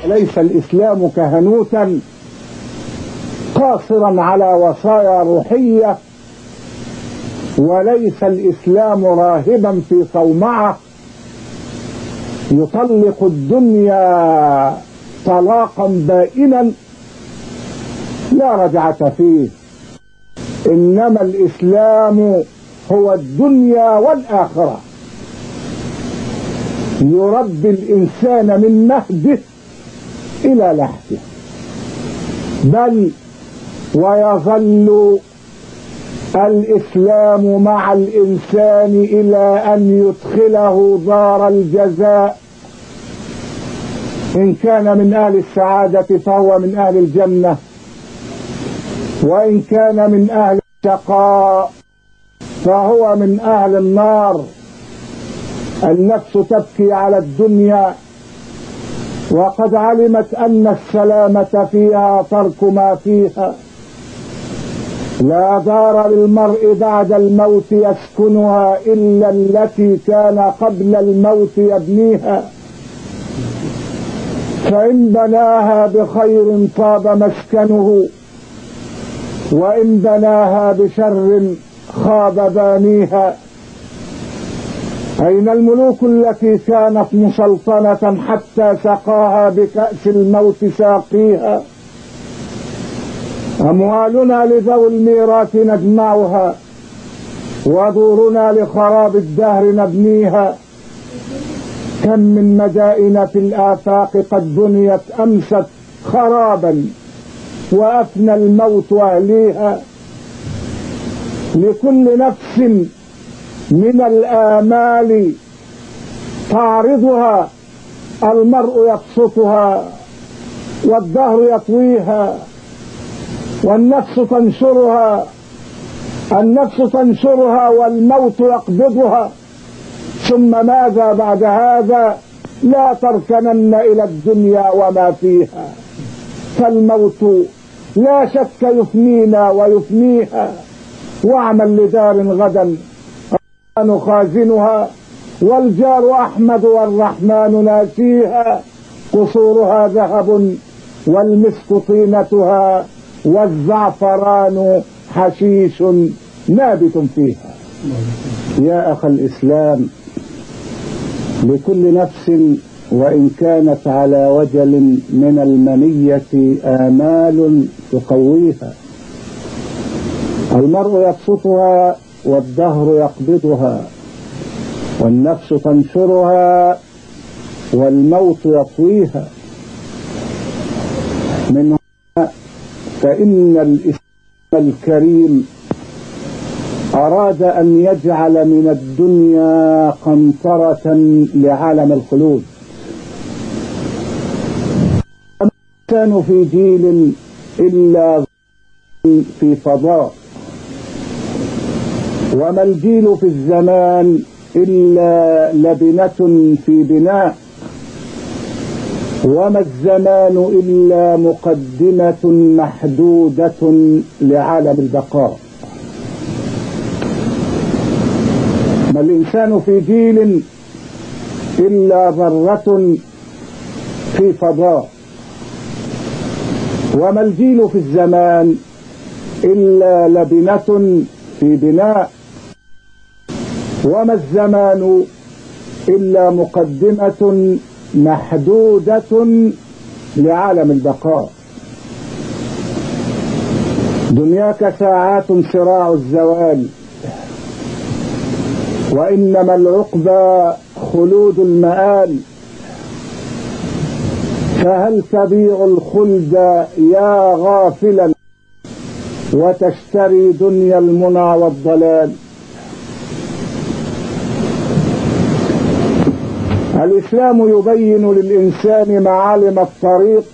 ليس الإسلام كهنوتا قاصرا على وصايا روحية، وليس الإسلام راهبا في صومعة يطلق الدنيا طلاقا بائنا لا رجعة فيه. إنما الإسلام هو الدنيا والآخرة، يربي الإنسان من مهده إلى لحده، بل ويظل الإسلام مع الإنسان إلى أن يدخله دار الجزاء. إن كان من أهل السعادة فهو من أهل الجنة، وإن كان من أهل الشقاء فهو من أهل النار. النفس تبكي على الدنيا وقد علمت أن السلامة فيها ترك ما فيها. لا دار للمرء بعد الموت يسكنها إلا التي كان قبل الموت يبنيها، فإن بناها بخير طاب مسكنه، وإن بناها بشر خاب بانيها. أين الملوك التي كانت مسلطنة حتى سقاها بكأس الموت ساقيها؟ أموالنا لذوي الميراث نجمعها، ودورنا لخراب الدهر نبنيها. كم من مدائن في الآفاق قد بنيت أمست خرابا وأفنى الموت أهليها. لكل نفس من الآمال تعرضها المرء يبسطها والدهر يطويها، والنفس تنشرها والموت يقبضها. ثم ماذا بعد هذا؟ لا تركنن إلى الدنيا وما فيها، فالموت لا شك يفنينا ويفنيها. واعمل لدار غدا خازنها، والجار أحمد والرحمن ناسيها. قصورها ذهب والمسك طينتها، والزعفران حشيش نابت فيها. يا أخ الإسلام، لكل نفس وإن كانت على وجل من المنية آمال تقويها. المرء يبسطها والدهر يقبضها، والنفس تنشرها والموت يطويها. من هنا فإن الإسلام الكريم أراد أن يجعل من الدنيا قنطرة لعالم الخلود. الإنسان في جيل إلا في فضاء، وما الجيل في الزمان إلا لبنة في بناء، وما الزمان إلا مقدمة محدودة لعالم البقاء. ما الإنسان في جيل إلا ذرة في فضاء، وما الجيل في الزمان إلا لبنة في بناء، وما الزمان إلا مقدمة محدودة لعالم البقاء. دنياك ساعات صراع الزوال، وإنما العقبى خلود المآل. فهل تبيع الخلد يا غافلا وتشتري دنيا المنى والضلال؟ الإسلام يبين للإنسان معالم الطريق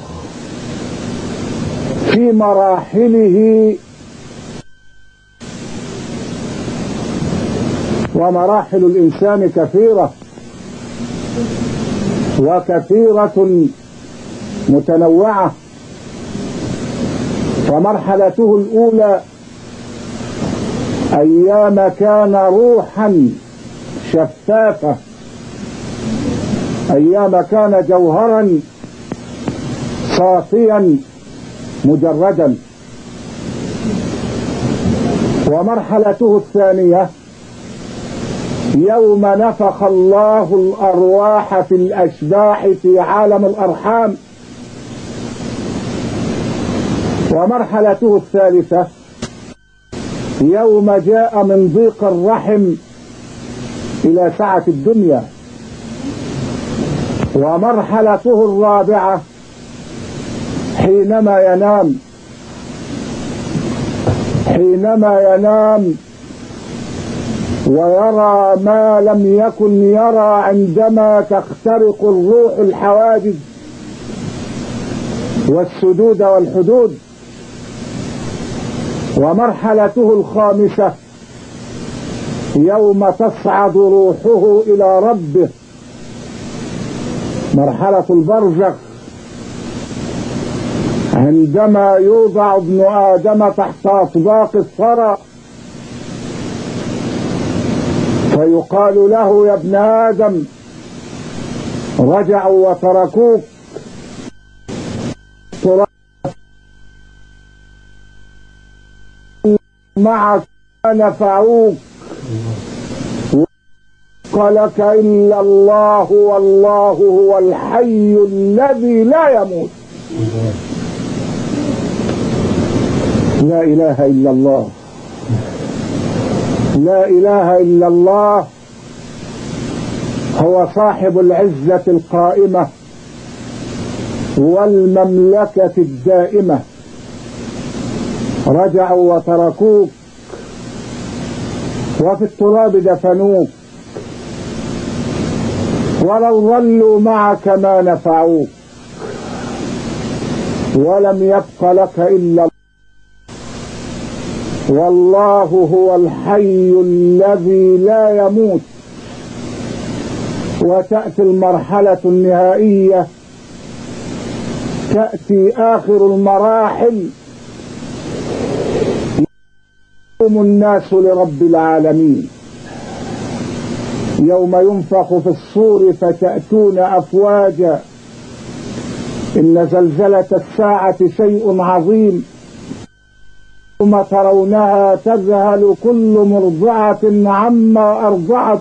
في مراحله، ومراحل الإنسان كثيرة وكثيرة متنوعة. فمرحلته الأولى أيام كان روحا شفافة، أيام كان جوهرا صافيا مجردا. ومرحلته الثانية يوم نفخ الله الأرواح في الأشباح في عالم الأرحام. ومرحلته الثالثة يوم جاء من ضيق الرحم إلى سعة الدنيا. ومرحلته الرابعة حينما ينام ويرى ما لم يكن يرى عندما تخترق الروح الحواجز والسدود والحدود. ومرحلته الخامسة يوم تصعد روحه إلى ربه، مرحلة البرزخ، عندما يوضع ابن آدم تحت أطباق الثرى فيقال له: يا ابن آدم رجعوا وتركوك معك نفعوك لك إلا الله والله هو الحي الذي لا يموت. لا إله إلا الله، لا إله إلا الله هو صاحب العزة القائمة والمملكة الدائمة. رجعوا وتركوك وفي التراب دفنوك، ولو ظلوا معك ما نفعوك، ولم يبق لك إلا والله هو الحي الذي لا يموت. وتأتي المرحلة النهائية، تأتي آخر المراحل، يقوم الناس لرب العالمين. يوم ينفخ في الصور فتأتون أفواجا، إن زلزلة الساعة شيء عظيم. ثم ترونها تذهل كل مرضعة عما أرضعت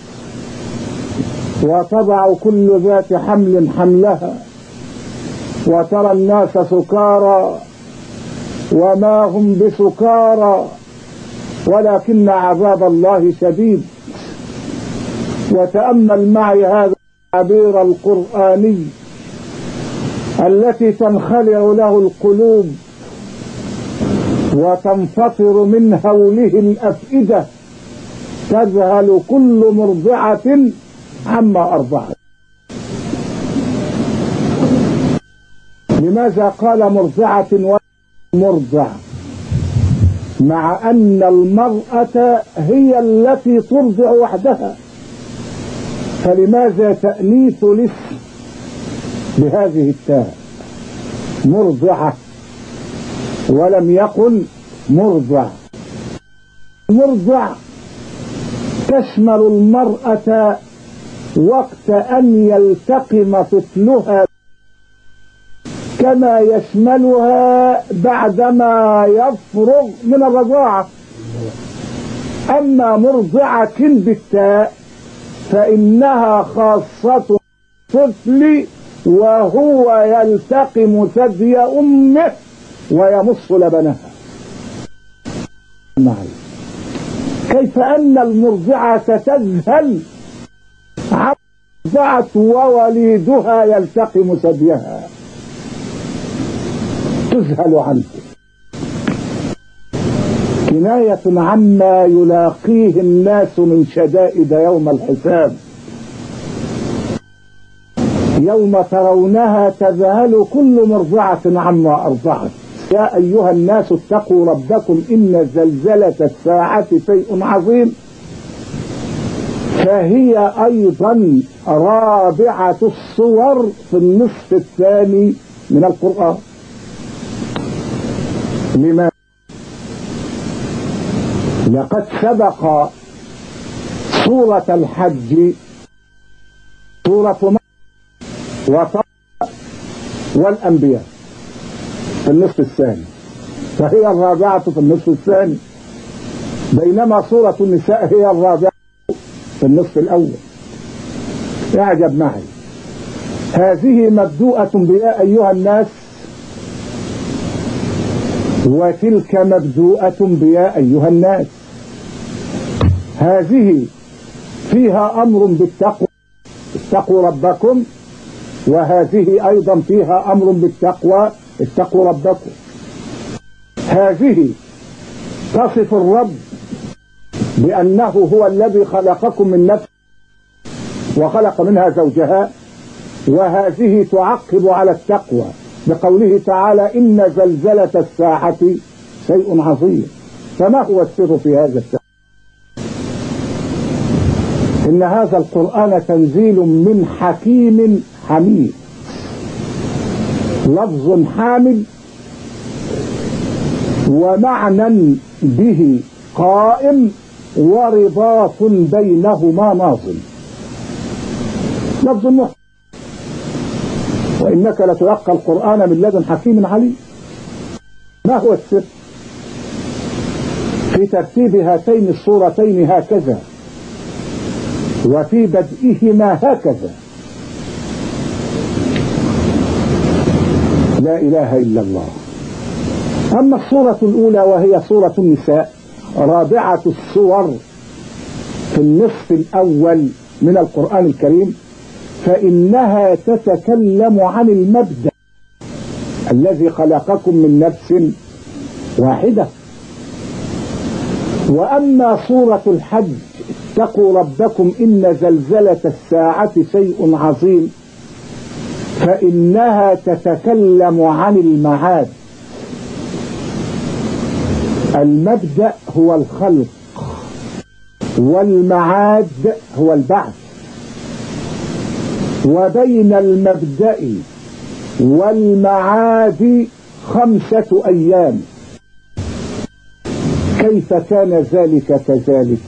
وتضع كل ذات حمل حملها، وترى الناس سكارى وما هم بسكارى ولكن عذاب الله شديد. وتأمل معي هذا التعبير القرآني التي تنخلع له القلوب وتنفطر من هوله الأفئدة. تذهل كل مرضعة عما أرضعت. لماذا قال مرضعة ومرضع مع أن المرأة هي التي ترضع وحدها؟ فلماذا تأنيث الاسم بهذه التاء مرضعة ولم يقل مرضع؟ مرضع تشمل المرأة وقت أن يلتقم طفلها كما يشملها بعدما يفرغ من الرضاعة. أما مرضعة بالتاء فإنها خاصة الطفل وهو يلتقم ثدي أمه ويمص لبنها. كيف أن المرضعة تذهل مرضعة ووليدها يلتقم ثديها؟ تذهل عنه، كناية عما يلاقيه الناس من شدائد يوم الحساب. يوم ترونها تذهل كل مرضعة عما أرضعت. يا أيها الناس اتقوا ربكم إن زلزلة الساعة شيء عظيم. فهي أيضا رابعة الصور في النصف الثاني من القرآن. لما؟ لقد سبق سورة الحج سورة والأنبياء في النصف الثاني، فهي الرابعة في النصف الثاني، بينما سورة النساء هي الرابعة في النصف الأول. اعجب معي، هذه مبدوءة بيا أيها الناس، وتلك مبدوءة بيا أيها الناس. هذه فيها أمر بالتقوى، اتقوا ربكم، وهذه أيضا فيها أمر بالتقوى، اتقوا ربكم. هذه تصف الرب بأنه هو الذي خلقكم من نفس وخلق منها زوجها، وهذه تعقب على التقوى بقوله تعالى إن زلزلة الساعة شيء عظيم. فما هو السر في هذا الشيء؟ إن هذا القرآن تنزيل من حكيم حميد، لفظ حامل ومعنى به قائم ورباط بينهما ناظم. لفظ محكم، وإنك لتلقى القرآن من لدن حكيم عليم. ما هو السر في ترتيب هاتين الصورتين هكذا وفي بدئهما هكذا؟ لا إله إلا الله. أما الصورة الأولى وهي صورة النساء، رابعة الصور في النصف الأول من القرآن الكريم، فإنها تتكلم عن المبدأ الذي خلقكم من نفس واحدة. وأما صورة الحج اتقوا ربكم إن زلزلة الساعة شيء عظيم، فإنها تتكلم عن المعاد. المبدأ هو الخلق، والمعاد هو البعث، وبين المبدأ والمعاد 5 أيام. كيف كان ذلك كذلك؟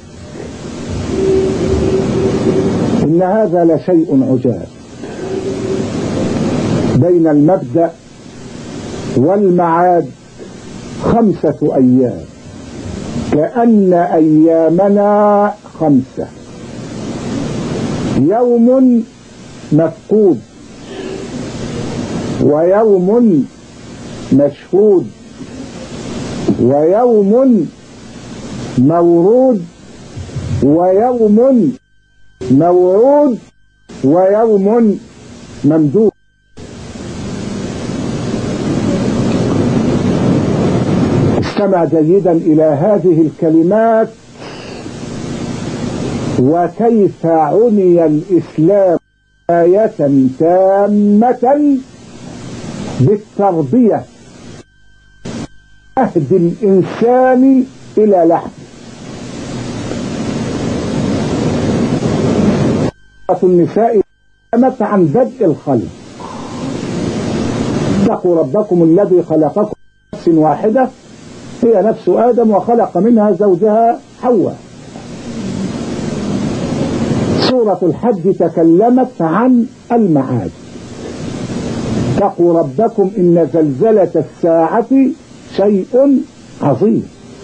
إن هذا لشيء عجاب. بين المبدأ والمعاد 5 أيام، كأن أيامنا 5. يوم مفقود، ويوم مشهود، ويوم مورود، ويوم موعود، ويوم ممدود. استمع جيدا إلى هذه الكلمات، وكيف عني الإسلام آية تامة بالتربية، عهد الإنسان إلى لحم. النساء تكلمت عن بدء الخلق. اتقوا ربكم الذي خلقكم من نفس واحدة، هي نفس آدم، وخلق منها زوجها حواء. سورة الحج تكلمت عن المعاد. اتقوا ربكم إن زلزلة الساعة شيء عظيم.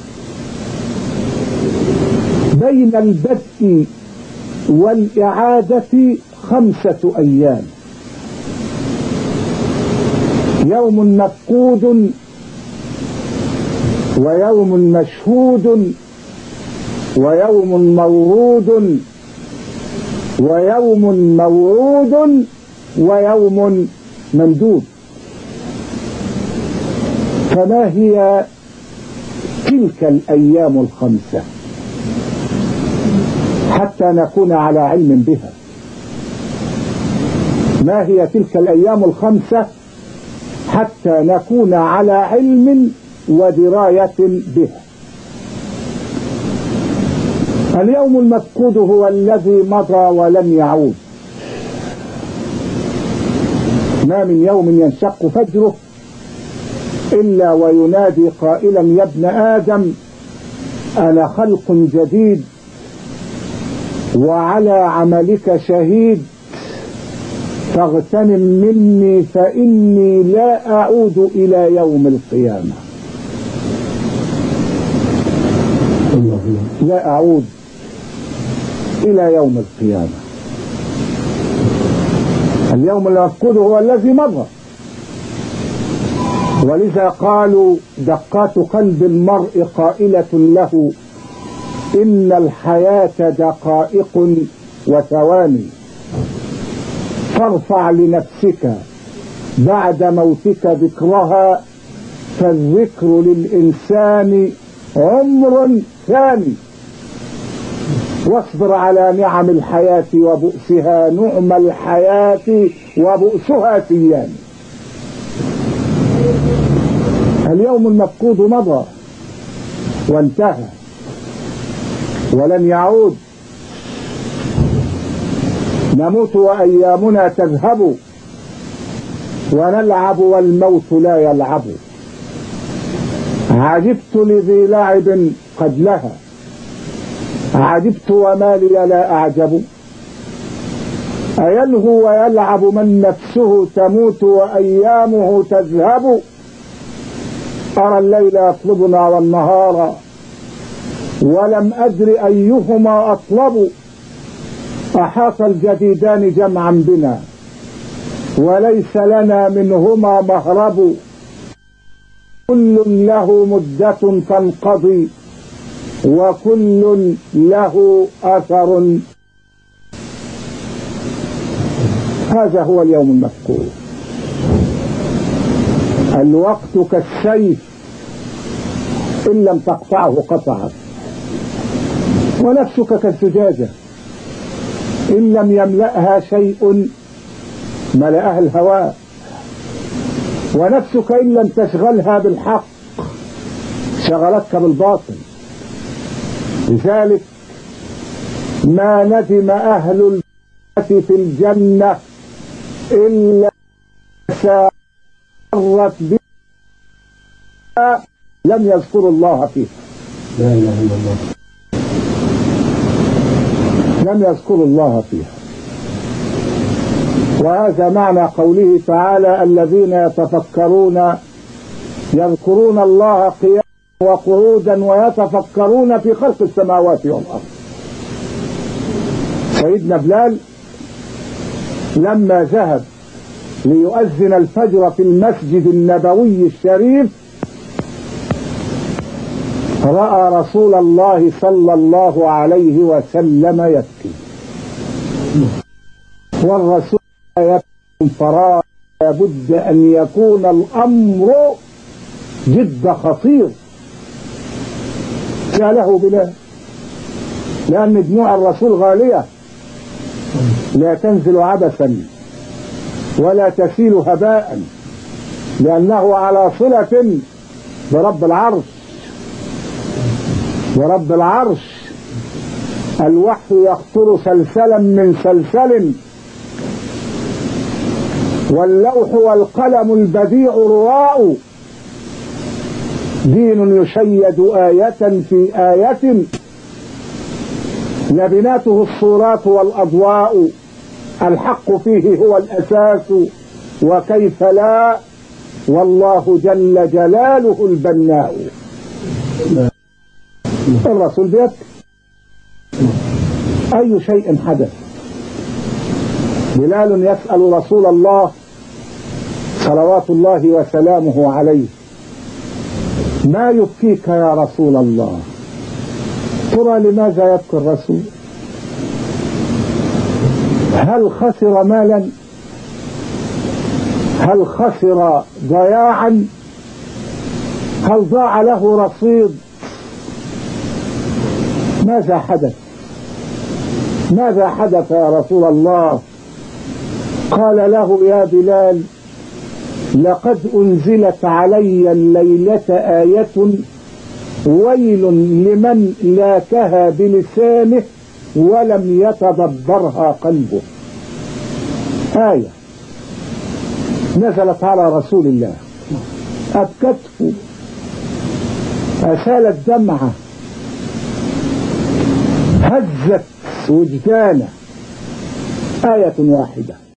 بين البدء والإعادة 5 أيام، يوم مفقود، ويوم مشهود، ويوم مورود، ويوم موعود، ويوم ممدود. فما هي تلك الأيام 5 حتى نكون على علم بها؟ ما هي تلك الأيام 5 حتى نكون على علم ودراية بها؟ اليوم المفقود هو الذي مضى ولم يعود. ما من يوم ينشق فجره إلا وينادي قائلا يا ابن آدم أنا خلق جديد وعلى عملك شهيد، فاغتنم مني فإني لا أعود إلى يوم القيامة. لا أعود إلى يوم القيامة. اليوم المفقود هو الذي مضى، ولذا قالوا دقات قلب المرء قائلة له إن الحياة دقائق وثواني، فارفع لنفسك بعد موتك ذكرها، فالذكر للإنسان عمر ثاني، واصبر على نعم الحياة وبؤسها، نعم الحياة وبؤسها سيان. اليوم المفقود مضى وانتهى ولن يعود. نموت وأيامنا تذهب، ونلعب والموت لا يلعب. عجبت لذي لعب قد لها، عجبت وما لي لا أعجب. أيلهو ويلعب من نفسه تموت وأيامه تذهب. أرى الليل يطلبنا والنهار، ولم أدر أيهما أطلب. أحاط الجديدان جمعا بنا، وليس لنا منهما مهرب. كل له مدة تنقضي، وكل له أثر. هذا هو اليوم المفقود. الوقت كالسيف، إن لم تقطعه قطعك. ونفسك كالزجاجة، إن لم يملأها شيء ملأها الهواء. ونفسك إن لم تشغلها بالحق شغلتك بالباطل. لذلك ما ندم أهل الجنة في الجنة إلا سارت بها لم يذكروا الله فيها. لا إله إلا الله. لم يذكروا الله فيها. وهذا معنى قوله تعالى الذين يتفكرون يذكرون الله قياما وقعودا ويتفكرون في خلق السماوات والأرض. سيدنا بلال لما ذهب ليؤذن الفجر في المسجد النبوي الشريف رأى رسول الله صلى الله عليه وسلم يبكي، والرسول يبكي فراغ. لابد أن يكون الأمر جد خطير. سأله بلال، لأن دموع الرسول غالية لا تنزل عبثا ولا تسيل هباء، لأنه على صلة برب العرش. ورب العرش الوحي يخطر سلسلا من سلسل، واللوح والقلم البديع رواء. دين يشيد آية في آية، لبناته الصورات والأضواء. الحق فيه هو الأساس، وكيف لا، والله جل جلاله البناء. الرسول بيبكي. أي شيء حدث؟ بلال يسأل رسول الله صلوات الله وسلامه عليه ما يبكيك يا رسول الله؟ ترى لماذا يبكي الرسول؟ هل خسر مالا؟ هل خسر ضياعا؟ هل ضاع له رصيد؟ ماذا حدث؟ ماذا حدث يا رسول الله؟ قال له يا بلال لقد أنزلت علي الليلة آية ويل لمن لاكها بلسانه ولم يتدبرها قلبه. آية نزلت على رسول الله أبكته، أسالت دمعه، هزت وجدانه. آية واحدة